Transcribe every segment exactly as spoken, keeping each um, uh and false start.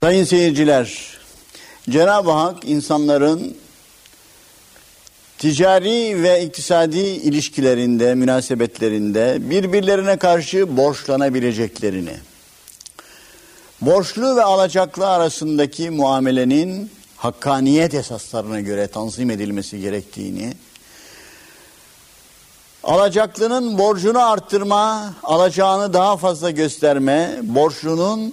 Sayın seyirciler, Cenab-ı Hak insanların ticari ve iktisadi ilişkilerinde, münasebetlerinde birbirlerine karşı borçlanabileceklerini, borçlu ve alacaklı arasındaki muamelenin hakkaniyet esaslarına göre tanzim edilmesi gerektiğini, alacaklının borcunu arttırma, alacağını daha fazla gösterme, borçlunun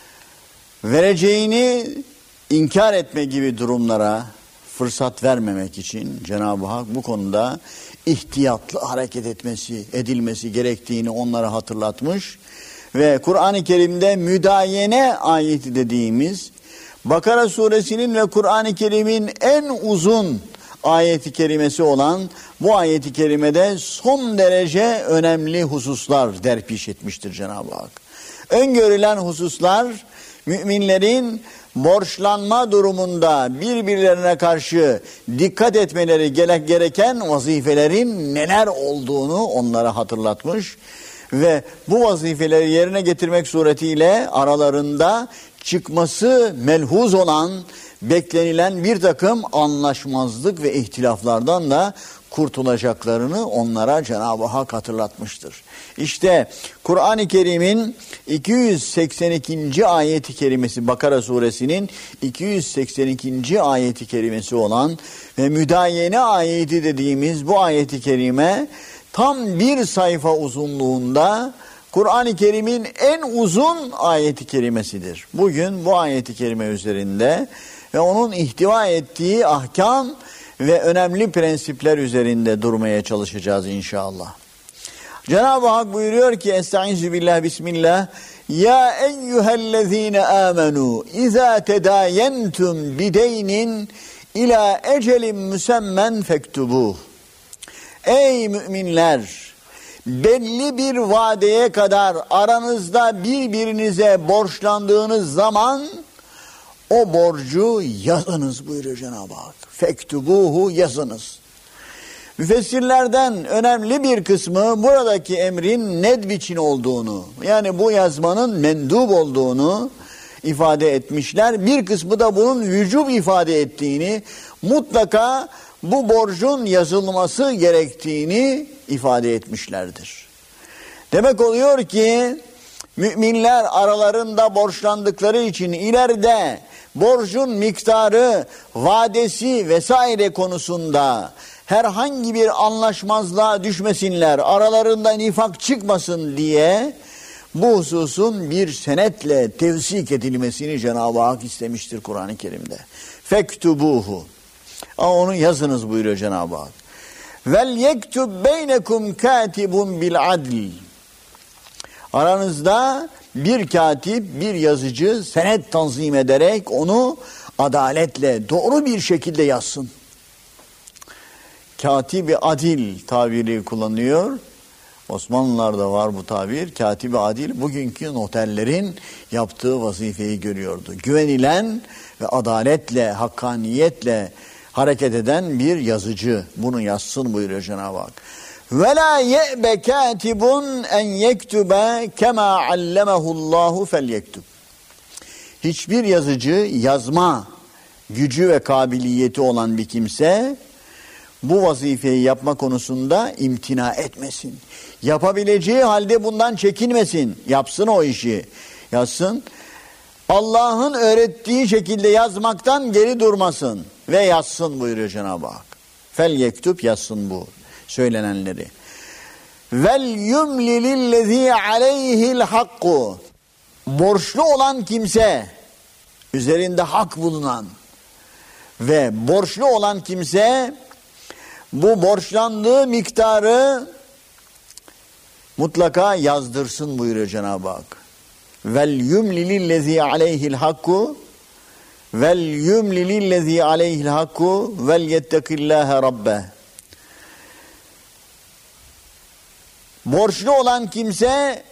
vereceğini inkar etme gibi durumlara fırsat vermemek için Cenab-ı Hak bu konuda ihtiyatlı hareket etmesi, edilmesi gerektiğini onlara hatırlatmış ve Kur'an-ı Kerim'de müdayene ayeti dediğimiz Bakara suresinin ve Kur'an-ı Kerim'in en uzun ayeti kerimesi olan bu ayeti kerimede son derece önemli hususlar derpiş etmiştir Cenab-ı Hak. Öngörülen hususlar müminlerin borçlanma durumunda birbirlerine karşı dikkat etmeleri gereken vazifelerin neler olduğunu onlara hatırlatmış ve bu vazifeleri yerine getirmek suretiyle aralarında çıkması melhuz olan, beklenilen bir takım anlaşmazlık ve ihtilaflardan da kurtulacaklarını onlara Cenab-ı Hak hatırlatmıştır. İşte Kur'an-ı Kerim'in iki yüz seksen ikinci ayeti kerimesi, Bakara suresinin iki yüz seksen ikinci ayeti kerimesi olan ve müdayene ayeti dediğimiz bu ayeti kerime tam bir sayfa uzunluğunda Kur'an-ı Kerim'in en uzun ayeti kerimesidir. Bugün bu ayeti kerime üzerinde ve onun ihtiva ettiği ahkam ve önemli prensipler üzerinde durmaya çalışacağız inşallah. Cenab-ı Hak buyuruyor ki Estaizu billah bismillah Ya eyyühellezine amenu İzâ tedâyentum bideynin ilâ ecelin müsemmen fektubuh. Ey müminler! Belli bir vadeye kadar aranızda birbirinize borçlandığınız zaman o borcu yazınız buyuruyor Cenab-ı Hak. Fektubuhu yazınız. Müfessirlerden önemli bir kısmı buradaki emrin nedb için olduğunu, yani bu yazmanın mendub olduğunu ifade etmişler. Bir kısmı da bunun vücub ifade ettiğini, mutlaka bu borcun yazılması gerektiğini ifade etmişlerdir. Demek oluyor ki müminler aralarında borçlandıkları için ileride borcun miktarı, vadesi vesaire konusunda herhangi bir anlaşmazlığa düşmesinler, aralarında nifak çıkmasın diye bu hususun bir senetle tevsik edilmesini Cenab-ı Hak istemiştir Kur'an-ı Kerim'de. Fektubuhu. Onu yazınız buyuruyor Cenab-ı Hak. Vel yektub beynekum katibun bil adl. Aranızda bir katip, bir yazıcı senet tanzim ederek onu adaletle, doğru bir şekilde yazsın. Katibi adil tabiri kullanıyor. Osmanlılarda var bu tabir. Katibi adil bugünkü noterlerin yaptığı vazifeyi görüyordu. Güvenilen ve adaletle, hakkaniyetle hareket eden bir yazıcı. Bunu yazsın buyuruyor Cenab-ı Hak. وَلَا يَأْبَ كَاتِبٌ اَنْ يَكْتُبَ كَمَا عَلَّمَهُ اللّٰهُ فَلْيَكْتُبْ. Hiçbir yazıcı yazma gücü ve kabiliyeti olan bir kimse bu vazifeyi yapma konusunda imtina etmesin. Yapabileceği halde bundan çekinmesin. Yapsın o işi. Yazsın. Allah'ın öğrettiği şekilde yazmaktan geri durmasın. Ve yazsın buyuruyor Cenab-ı Hak. Fel yektub yazsın bu söylenenleri. Vel yumli lillezî aleyhil hakku. Borçlu olan kimse, üzerinde hak bulunan ve borçlu olan kimse bu borçlandığı miktarı mutlaka yazdırsın buyuruyor Cenab-ı Hak. Vel yumli lillezî aleyhil hakku vel yumli lillezî aleyhil hakku vel yettekillâhe rabbeh. Borçlu olan kimse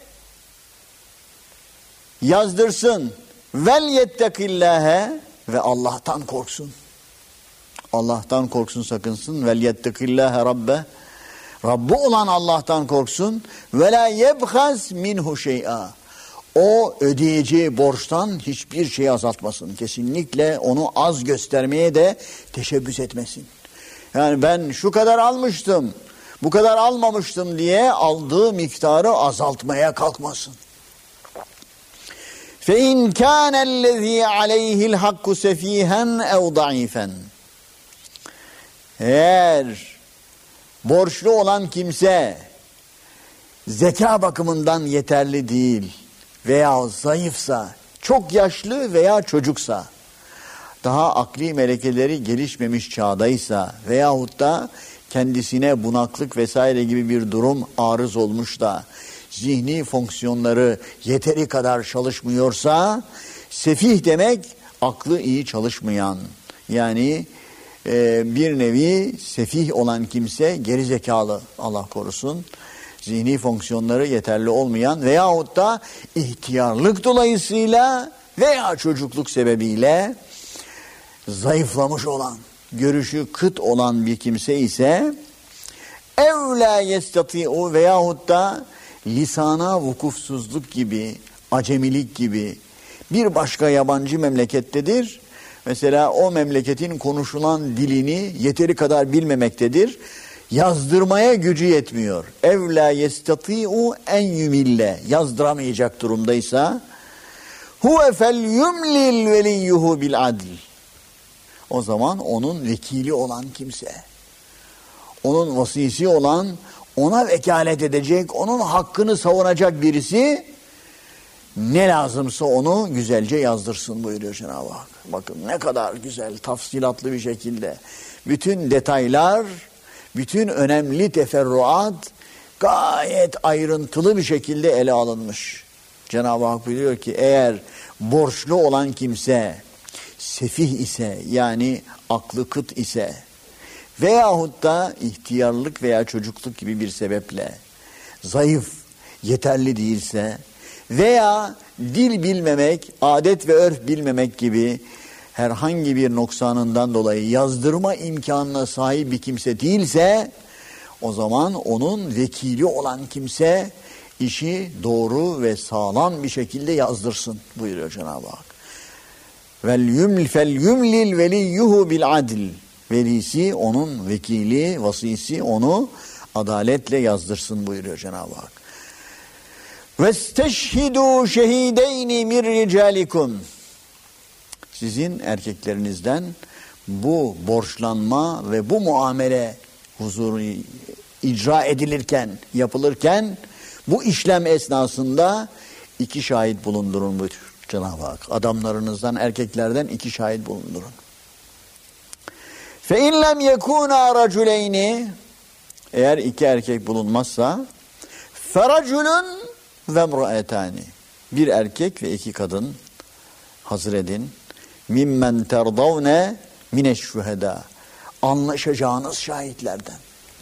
yazdırsın. Vel yettekillâhe ve Allah'tan korksun. Allah'tan korksun, sakınsın. Vel yettekillâhe rabbe. Rabbi olan Allah'tan korksun. Ve la yebhaz minhu şey'a. o ödeyeceği borçtan hiçbir şey azaltmasın. Kesinlikle onu az göstermeye de teşebbüs etmesin. Yani ben şu kadar almıştım, bu kadar almamıştım diye aldığı miktarı azaltmaya kalkmasın. فَاِنْ كَانَ الَّذ۪ي عَلَيْهِ الْحَقُّ سَف۪يهًا اَوْ ضَعِيفًا Eğer borçlu olan kimse zeka bakımından yeterli değil veya zayıfsa, çok yaşlı veya çocuksa, daha akli melekeleri gelişmemiş çağdaysa veyahut da kendisine bunaklık vesaire gibi bir durum arız olmuş da zihni fonksiyonları yeteri kadar çalışmıyorsa, sefih demek aklı iyi çalışmayan, yani e, bir nevi sefih olan kimse geri zekalı, Allah korusun, zihni fonksiyonları yeterli olmayan veyahut da ihtiyarlık dolayısıyla veya çocukluk sebebiyle zayıflamış olan, görüşü kıt olan bir kimse ise evla yestati'u veyahut da lisana vukufsuzluk gibi, acemilik gibi bir başka yabancı memlekettedir. Mesela o memleketin konuşulan dilini yeteri kadar bilmemektedir. Yazdırmaya gücü yetmiyor. Evla yestati'u en yumille yazdıramayacak durumdaysa huve fel yumlil veliyyuhu bil adl. O zaman onun vekili olan kimse, onun vasisi olan, ona vekalet edecek, onun hakkını savunacak birisi ne lazımsa onu güzelce yazdırsın buyuruyor Cenab-ı Hak. Bakın ne kadar güzel, tafsilatlı bir şekilde. Bütün detaylar, bütün önemli teferruat gayet ayrıntılı bir şekilde ele alınmış. Cenab-ı Hak buyuruyor ki eğer borçlu olan kimse sefih ise, yani aklı kıt ise veyahut da ihtiyarlık veya çocukluk gibi bir sebeple zayıf, yeterli değilse veya dil bilmemek, adet ve örf bilmemek gibi herhangi bir noksanından dolayı yazdırma imkanına sahip bir kimse değilse, o zaman onun vekili olan kimse işi doğru ve sağlam bir şekilde yazdırsın buyuruyor Cenab-ı Hak. Vel yuml fel yumlil veliyyuhu bil adl. Velisi, onun vekili, vasisi onu adaletle yazdırsın buyuruyor Cenab-ı Hak. Vesteşhidû şehideyni min ricalikum. Sizin erkeklerinizden bu borçlanma ve bu muamele huzuru icra edilirken, yapılırken bu işlem esnasında iki şahit bulundurun buyuruyor Cenab-ı Hak. Adamlarınızdan, erkeklerden iki şahit bulundurun. فَاِنْ لَمْ يَكُونَا رَجُلَيْنِ Eğer iki erkek bulunmazsa فَرَجُلٌ وَمْرَأَتَانِ Bir erkek ve iki kadın hazır edin. مِمَّنْ تَرْضَوْنَ مِنَ الشُّهَدَى Anlaşacağınız şahitlerden.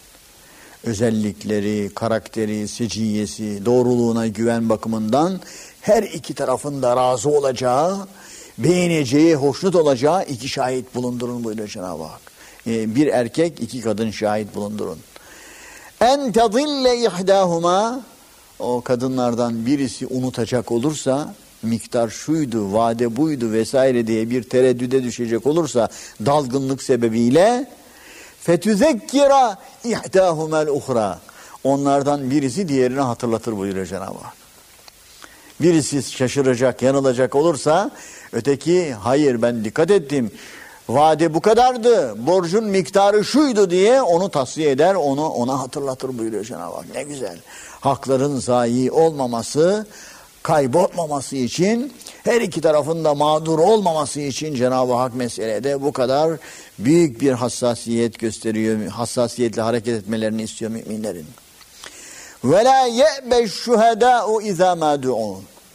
Özellikleri, karakteri, seciyesi, doğruluğuna güven bakımından her iki tarafın da razı olacağı, beğeneceği, hoşnut olacağı iki şahit bulundurun buyuruyor Cenab-ı Hak. Ee, bir erkek, iki kadın şahit bulundurun. En tadille ihdahuma O kadınlardan birisi unutacak olursa, miktar şuydu, vade buydu vesaire diye bir tereddüde düşecek olursa dalgınlık sebebiyle fetüzekkira ihdahumel uhra onlardan birisi diğerini hatırlatır buyuruyor Cenab-ı Hak. Birisi şaşıracak, yanılacak olursa öteki hayır ben dikkat ettim, vade bu kadardı, borcun miktarı şuydu diye onu tasfiye eder, onu ona hatırlatır buyuruyor Cenab-ı Hak. Ne güzel. Hakların zayi olmaması, kaybolmaması için, her iki tarafın da mağdur olmaması için Cenab-ı Hak meselede bu kadar büyük bir hassasiyet gösteriyor. Hassasiyetle hareket etmelerini istiyor müminlerin. وَلَا يَأْبَ الشُّهَدَاءُ اِذَا مَا دُعُونَ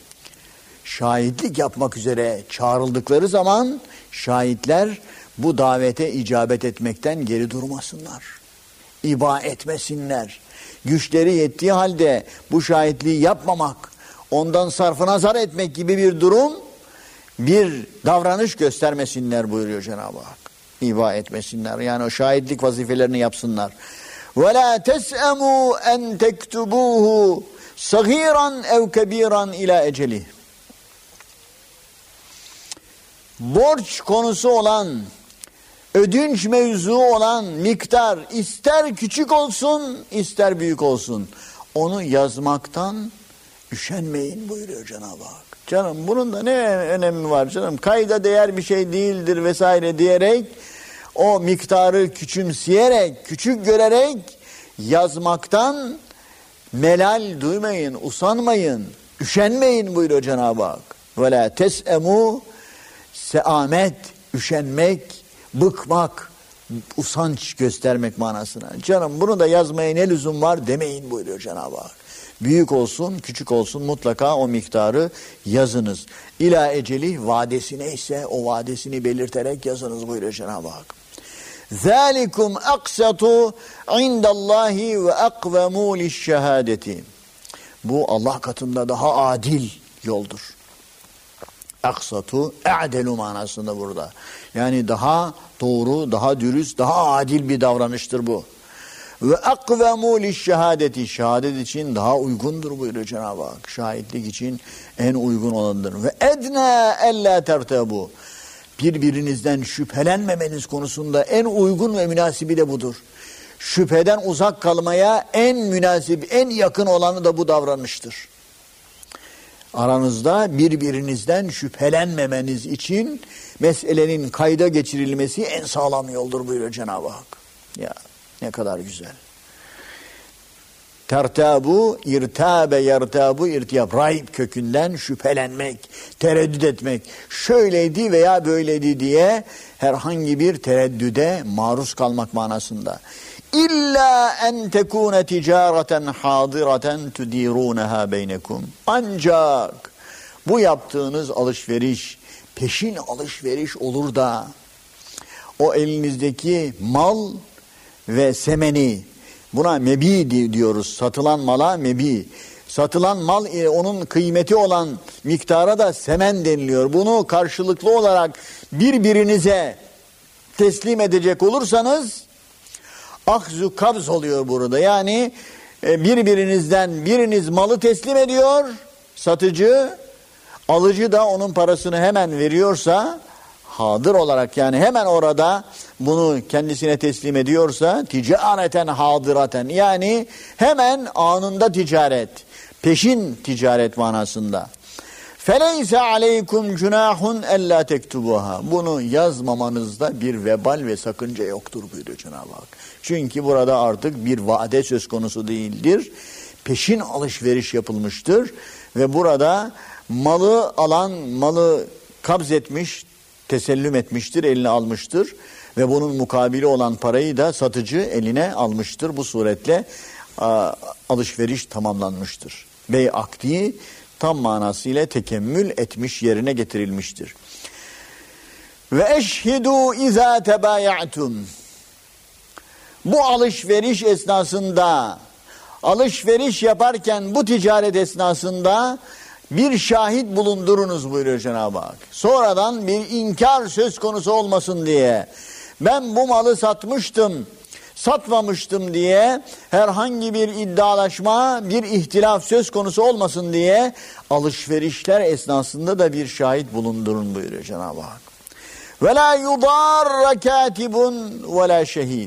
Şahitlik yapmak üzere çağrıldıkları zaman şahitler bu davete icabet etmekten geri durmasınlar. İba etmesinler. Güçleri yettiği halde bu şahitliği yapmamak, ondan sarfı nazar etmek gibi bir durum, bir davranış göstermesinler buyuruyor Cenab-ı Hak. İba etmesinler. Yani o şahitlik vazifelerini yapsınlar. وَلَا تَسْأَمُوا اَنْ تَكْتُبُوهُ sagiran ev kebiran ila eceli. Borç konusu olan, ödünç mevzu olan miktar ister küçük olsun ister büyük olsun, onu yazmaktan üşenmeyin buyuruyor Cenab-ı Hak. Canım bunun da ne önemi var canım, kayda değer bir şey değildir vesaire diyerek, o miktarı küçümseyerek, küçük görerek yazmaktan melal duymayın, usanmayın, üşenmeyin buyuruyor Cenab-ı Hak. Ve la tes'emu, seamet, üşenmek, bıkmak, usanç göstermek manasına. Canım bunu da yazmaya ne lüzum var demeyin buyuruyor Cenab-ı Hak. Büyük olsun, küçük olsun mutlaka o miktarı yazınız. İla eceli, vadesi neyse o vadesini belirterek yazınız buyuruyor Cenab-ı Hak. ذَٰلِكُمْ اَقْسَطُ عِنْدَ اللّٰهِ وَاَقْوَمُوا لِلشَّهَادَةِ. Bu Allah katında daha adil yoldur. Aksatu, e'delu manasında burada. Yani daha doğru, daha dürüst, daha adil bir davranıştır bu. Ve akvemu lişşehadeti, şehadet için daha uygundur buyuruyor Cenab-ı Hak. Şahitlik için en uygun olanıdır. Ve edna ella tertebu, birbirinizden şüphelenmemeniz konusunda en uygun ve münasibi de budur. Şüpheden uzak kalmaya en münasip, en yakın olanı da bu davranıştır. Aranızda birbirinizden şüphelenmemeniz için meselenin kayda geçirilmesi en sağlam yoldur buyuruyor Cenab-ı Hak. Ya ne kadar güzel. Tertabu, irtabe, yertabu, irtiyab. Raib kökünden şüphelenmek, tereddüt etmek. Şöyleydi veya böyleydi diye herhangi bir tereddüde maruz kalmak manasında. İlla en tekune ticareten hadireten tudirunaha beynekum. Ancak bu yaptığınız alışveriş peşin alışveriş olur da o elinizdeki mal ve semeni, buna mebi diyoruz, satılan mala mebi. Satılan mal e, onun kıymeti olan miktara da semen deniliyor. Bunu karşılıklı olarak birbirinize teslim edecek olursanız akzu kabz oluyor burada. Yani e, birbirinizden biriniz malı teslim ediyor, satıcı, alıcı da onun parasını hemen veriyorsa, hadır olarak yani hemen orada bunu kendisine teslim ediyorsa, ticareten hadiraten, yani hemen anında ticaret, peşin ticaret manasında. Feleyse aleykum cunahun ella tektubuha. Bunu yazmamanızda bir vebal ve sakınca yoktur buyuruyor Cenab-ı Hak. Çünkü burada artık bir vade söz konusu değildir. Peşin alışveriş yapılmıştır ve burada malı alan malı kabz etmiş, tesellüm etmiştir, eline almıştır ve bunun mukabili olan parayı da satıcı eline almıştır. Bu suretle a, alışveriş tamamlanmıştır. Bey akdi tam manasıyla tekemmül etmiş, yerine getirilmiştir. Ve eşhidû izâ tebâya'tum. Bu alışveriş esnasında, alışveriş yaparken bu ticaret esnasında bir şahit bulundurunuz buyuruyor Cenab-ı Hak. Sonradan bir inkar söz konusu olmasın diye, ben bu malı satmıştım, satmamıştım diye herhangi bir iddialaşma, bir ihtilaf söz konusu olmasın diye alışverişler esnasında da bir şahit bulundurun buyuruyor Cenab-ı Hak. Ve la yudarra katibun ve la şehid.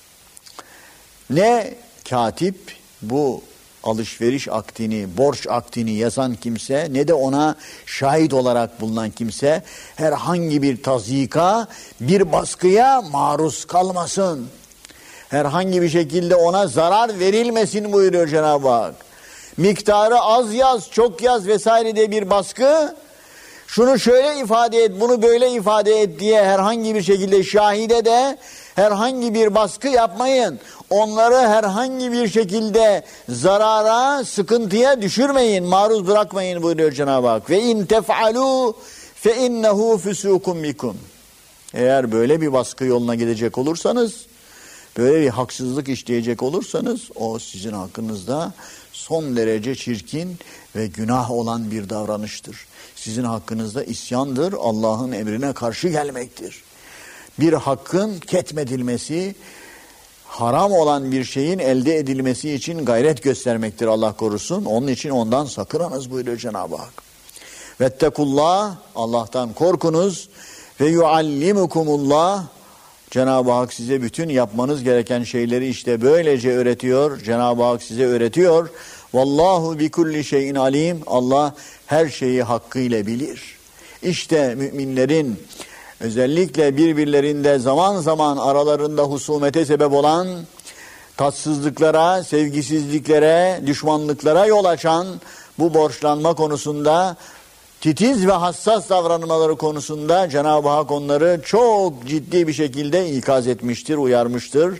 Ne katip, bu alışveriş akdini, borç akdini yazan kimse, ne de ona şahit olarak bulunan kimse herhangi bir tazyika, bir baskıya maruz kalmasın. Herhangi bir şekilde ona zarar verilmesin buyuruyor Cenab-ı Hak. Miktarı az yaz, çok yaz vesaire de bir baskı, şunu şöyle ifade et, bunu böyle ifade et diye herhangi bir şekilde şahide de herhangi bir baskı yapmayın. Onları herhangi bir şekilde zarara, sıkıntıya düşürmeyin, maruz bırakmayın buyuruyor Cenab-ı Hak. Ve in tef'alû fe innehu füsûkum bikum. Eğer böyle bir baskı yoluna gidecek olursanız, böyle bir haksızlık işleyecek olursanız, o sizin hakkınızda son derece çirkin ve günah olan bir davranıştır. Sizin hakkınızda isyandır, Allah'ın emrine karşı gelmektir. Bir hakkın ketmedilmesi, haram olan bir şeyin elde edilmesi için gayret göstermektir, Allah korusun. Onun için ondan sakınınız buyuruyor Cenab-ı Hak. Vettekullah, Allah'tan korkunuz. Ve yuallimukumullah, Cenab-ı Hak size bütün yapmanız gereken şeyleri işte böylece öğretiyor. Cenab-ı Hak size öğretiyor. Vallahu bi kulli şeyin alim. Allah her şeyi hakkıyla bilir. İşte müminlerin özellikle birbirlerinde zaman zaman aralarında husumete sebep olan tatsızlıklara, sevgisizliklere, düşmanlıklara yol açan bu borçlanma konusunda titiz ve hassas davranmaları konusunda Cenab-ı Hak onları çok ciddi bir şekilde ikaz etmiştir, uyarmıştır.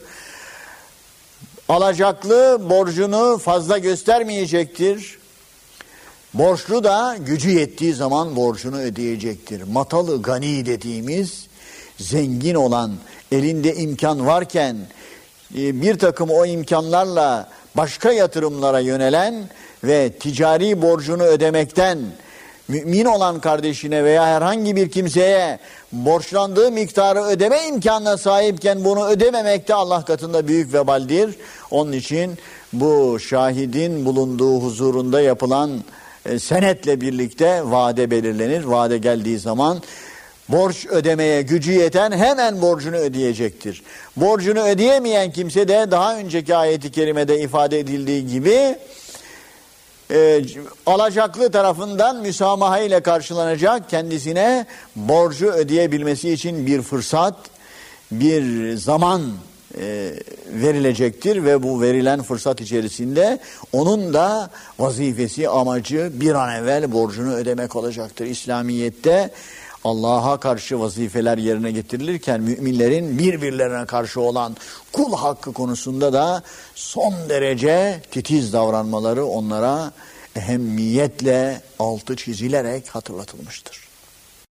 Alacaklı borcunu fazla göstermeyecektir. Borçlu da gücü yettiği zaman borcunu ödeyecektir. Matalı gani dediğimiz, zengin olan, elinde imkan varken bir takım o imkanlarla başka yatırımlara yönelen ve ticari borcunu ödemekten mümin olan kardeşine veya herhangi bir kimseye borçlandığı miktarı ödeme imkanına sahipken bunu ödememekte Allah katında büyük vebaldir. Onun için bu şahidin bulunduğu huzurunda yapılan e, senetle birlikte vade belirlenir. Vade geldiği zaman borç ödemeye gücü yeten hemen borcunu ödeyecektir. Borcunu ödeyemeyen kimse de daha önceki ayeti kerimede ifade edildiği gibi E, alacaklı tarafından müsamaha ile karşılanacak, kendisine borcu ödeyebilmesi için bir fırsat, bir zaman e, verilecektir ve bu verilen fırsat içerisinde onun da vazifesi, amacı bir an evvel borcunu ödemek olacaktır. İslamiyet'te Allah'a karşı vazifeler yerine getirilirken müminlerin birbirlerine karşı olan kul hakkı konusunda da son derece titiz davranmaları onlara ehemmiyetle altı çizilerek hatırlatılmıştır.